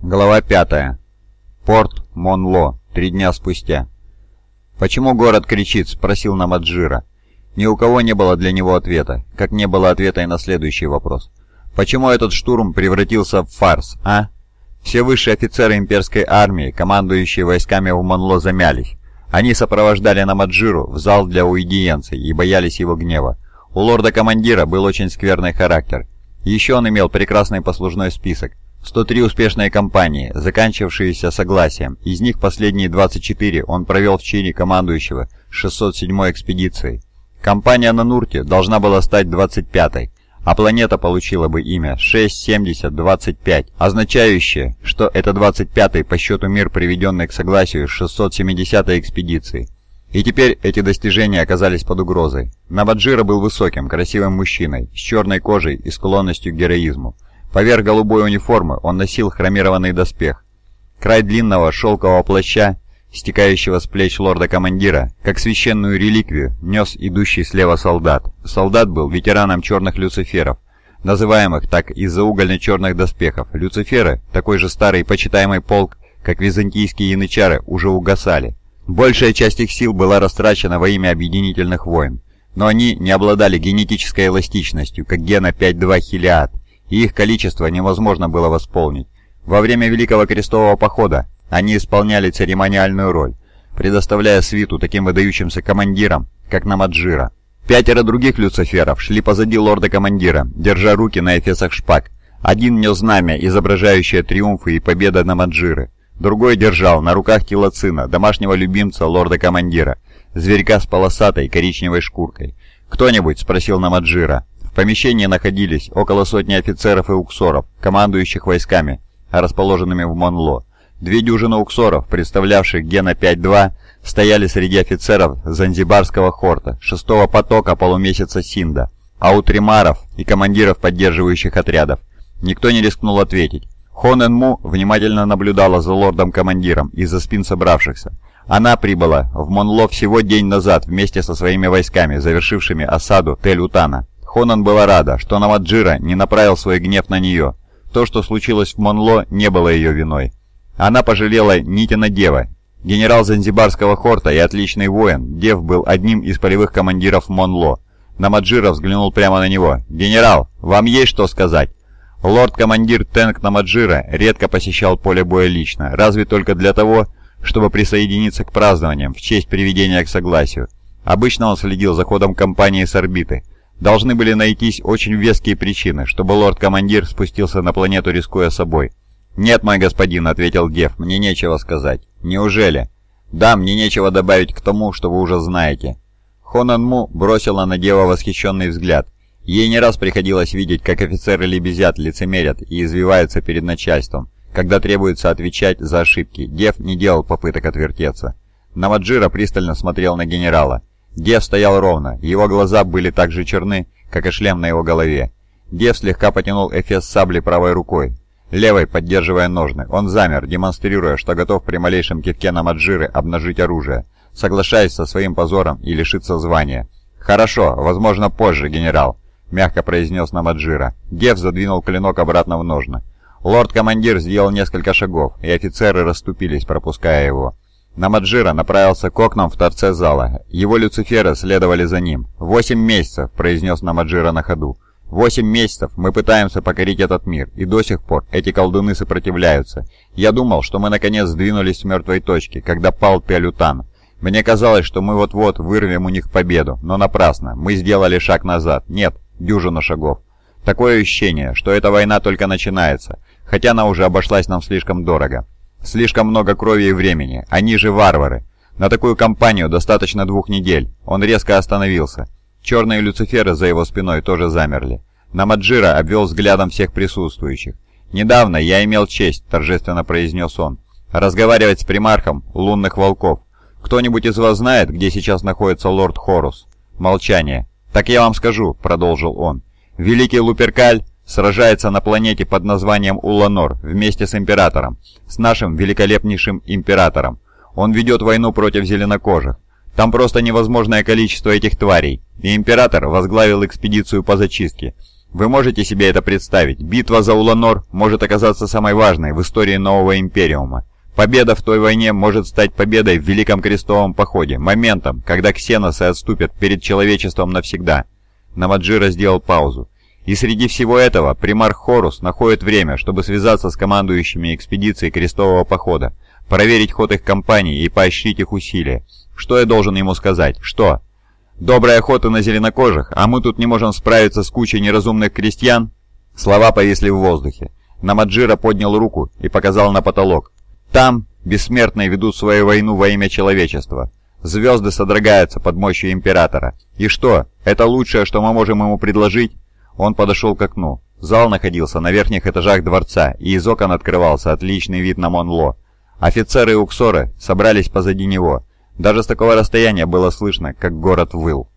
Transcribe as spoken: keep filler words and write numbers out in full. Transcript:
Глава пятая. Порт Монло. Три дня спустя. «Почему город кричит?» — спросил Намаджира. Ни у кого не было для него ответа, как не было ответа и на следующий вопрос. «Почему этот штурм превратился в фарс, а?» Все высшие офицеры имперской армии, командующие войсками в Монло, замялись. Они сопровождали Намаджиру в зал для уидиенций и боялись его гнева. У лорда-командира был очень скверный характер. Еще он имел прекрасный послужной список. сто три успешные кампании, заканчивавшиеся согласием, из них последние двадцать четыре он провел в чине командующего шестьсот седьмой экспедицией. Кампания на Нурте должна была стать двадцать пятой, а планета получила бы имя шесть семьдесят двадцать пять, означающее, что это двадцать пятый по счету мир, приведенный к согласию с шестьсот семидесятой экспедицией. И теперь эти достижения оказались под угрозой. Намаджира был высоким, красивым мужчиной, с черной кожей и склонностью к героизму. Поверх голубой униформы он носил хромированный доспех. Край длинного шелкового плаща, стекающего с плеч лорда-командира, как священную реликвию, нес идущий слева солдат. Солдат был ветераном черных люциферов, называемых так из-за угольно-черных доспехов. Люциферы, такой же старый и почитаемый полк, как византийские янычары, уже угасали. Большая часть их сил была растрачена во имя объединительных войн, но они не обладали генетической эластичностью, как гена пять два Хелиад, и их количество невозможно было восполнить. Во время Великого Крестового Похода они исполняли церемониальную роль, предоставляя свиту таким выдающимся командирам, как Намаджира. Пятеро других люциферов шли позади лорда-командира, держа руки на эфесах шпаг. Один нес знамя, изображающее триумфы и победы Намаджиры. Другой держал на руках Килоцина, домашнего любимца лорда-командира, зверька с полосатой коричневой шкуркой. «Кто-нибудь?» — спросил Намаджира. В помещении находились около сотни офицеров и уксоров, командующих войсками, расположенными в Монло. Две дюжины уксоров, представлявших гена пять два, стояли среди офицеров Занзибарского хорта, шестого потока полумесяца Синда, а у тримаров и командиров поддерживающих отрядов. Никто не рискнул ответить. Хонен Му внимательно наблюдала за лордом-командиром из-за спин собравшихся. Она прибыла в Монло всего день назад вместе со своими войсками, завершившими осаду Тель-Утана. Хонан была рада, что Намаджира не направил свой гнев на нее. То, что случилось в Монло, не было ее виной. Она пожалела Нитина Дева. Генерал Занзибарского хорта и отличный воин, Дев был одним из полевых командиров Монло. Намаджира взглянул прямо на него. «Генерал, вам есть что сказать?» Лорд-командир Тенг Намаджира редко посещал поле боя лично, разве только для того, чтобы присоединиться к празднованиям в честь приведения к согласию. Обычно он следил за ходом кампании с орбиты. Должны были найтись очень веские причины, чтобы лорд-командир спустился на планету, рискуя собой. «Нет, мой господин», — ответил Дев, — «мне нечего сказать». «Неужели?» «Да, мне нечего добавить к тому, что вы уже знаете». Хонан Му бросила на Дева восхищенный взгляд. Ей не раз приходилось видеть, как офицеры лебезят, лицемерят и извиваются перед начальством, когда требуется отвечать за ошибки. Дев не делал попыток отвертеться. Намаджира пристально смотрел на генерала. Дев стоял ровно, его глаза были так же черны, как и шлем на его голове. Дев слегка потянул эфес сабли правой рукой, левой поддерживая ножны. Он замер, демонстрируя, что готов при малейшем кивке Намаджиры обнажить оружие, соглашаясь со своим позором и лишиться звания. «Хорошо, возможно, позже, генерал», — мягко произнес Намаджира. Дев задвинул клинок обратно в ножны. Лорд-командир сделал несколько шагов, и офицеры расступились, пропуская его. Намаджира направился к окнам в торце зала. Его люциферы следовали за ним. «Восемь месяцев», — произнес Намаджира на ходу. «Восемь месяцев мы пытаемся покорить этот мир, и до сих пор эти колдуны сопротивляются. Я думал, что мы наконец сдвинулись с мертвой точки, когда пал Тель-Утан. Мне казалось, что мы вот-вот вырвем у них победу, но напрасно. Мы сделали шаг назад. Нет, дюжину шагов. Такое ощущение, что эта война только начинается, хотя она уже обошлась нам слишком дорого. Слишком много крови и времени. Они же варвары. На такую кампанию достаточно двух недель». Он резко остановился. Черные люциферы за его спиной тоже замерли. Намаджира обвел взглядом всех присутствующих. «Недавно я имел честь», — торжественно произнес он, — «разговаривать с примархом лунных волков. Кто-нибудь из вас знает, где сейчас находится лорд Хорус?» Молчание. «Так я вам скажу», — продолжил он. «Великий Луперкаль сражается на планете под названием Уланор вместе с Императором, с нашим великолепнейшим Императором. Он ведет войну против зеленокожих. Там просто невозможное количество этих тварей, и Император возглавил экспедицию по зачистке. Вы можете себе это представить? Битва за Уланор может оказаться самой важной в истории нового Империума. Победа в той войне может стать победой в Великом Крестовом Походе, моментом, когда ксеносы отступят перед человечеством навсегда. Намаджира сделал паузу. И среди всего этого примарх Хорус находит время, чтобы связаться с командующими экспедицией Крестового Похода, проверить ход их кампании и поощрить их усилия. Что я должен ему сказать? Что? Доброй охоты на зеленокожих, а мы тут не можем справиться с кучей неразумных крестьян? Слова повисли в воздухе. Намаджира поднял руку и показал на потолок. Там бессмертные ведут свою войну во имя человечества. Звезды содрогаются под мощью Императора. И что? Это лучшее, что мы можем ему предложить? Он подошел к окну. Зал находился на верхних этажах дворца, и из окон открывался отличный вид на Монло. Офицеры и уксоры собрались позади него. Даже с такого расстояния было слышно, как город выл.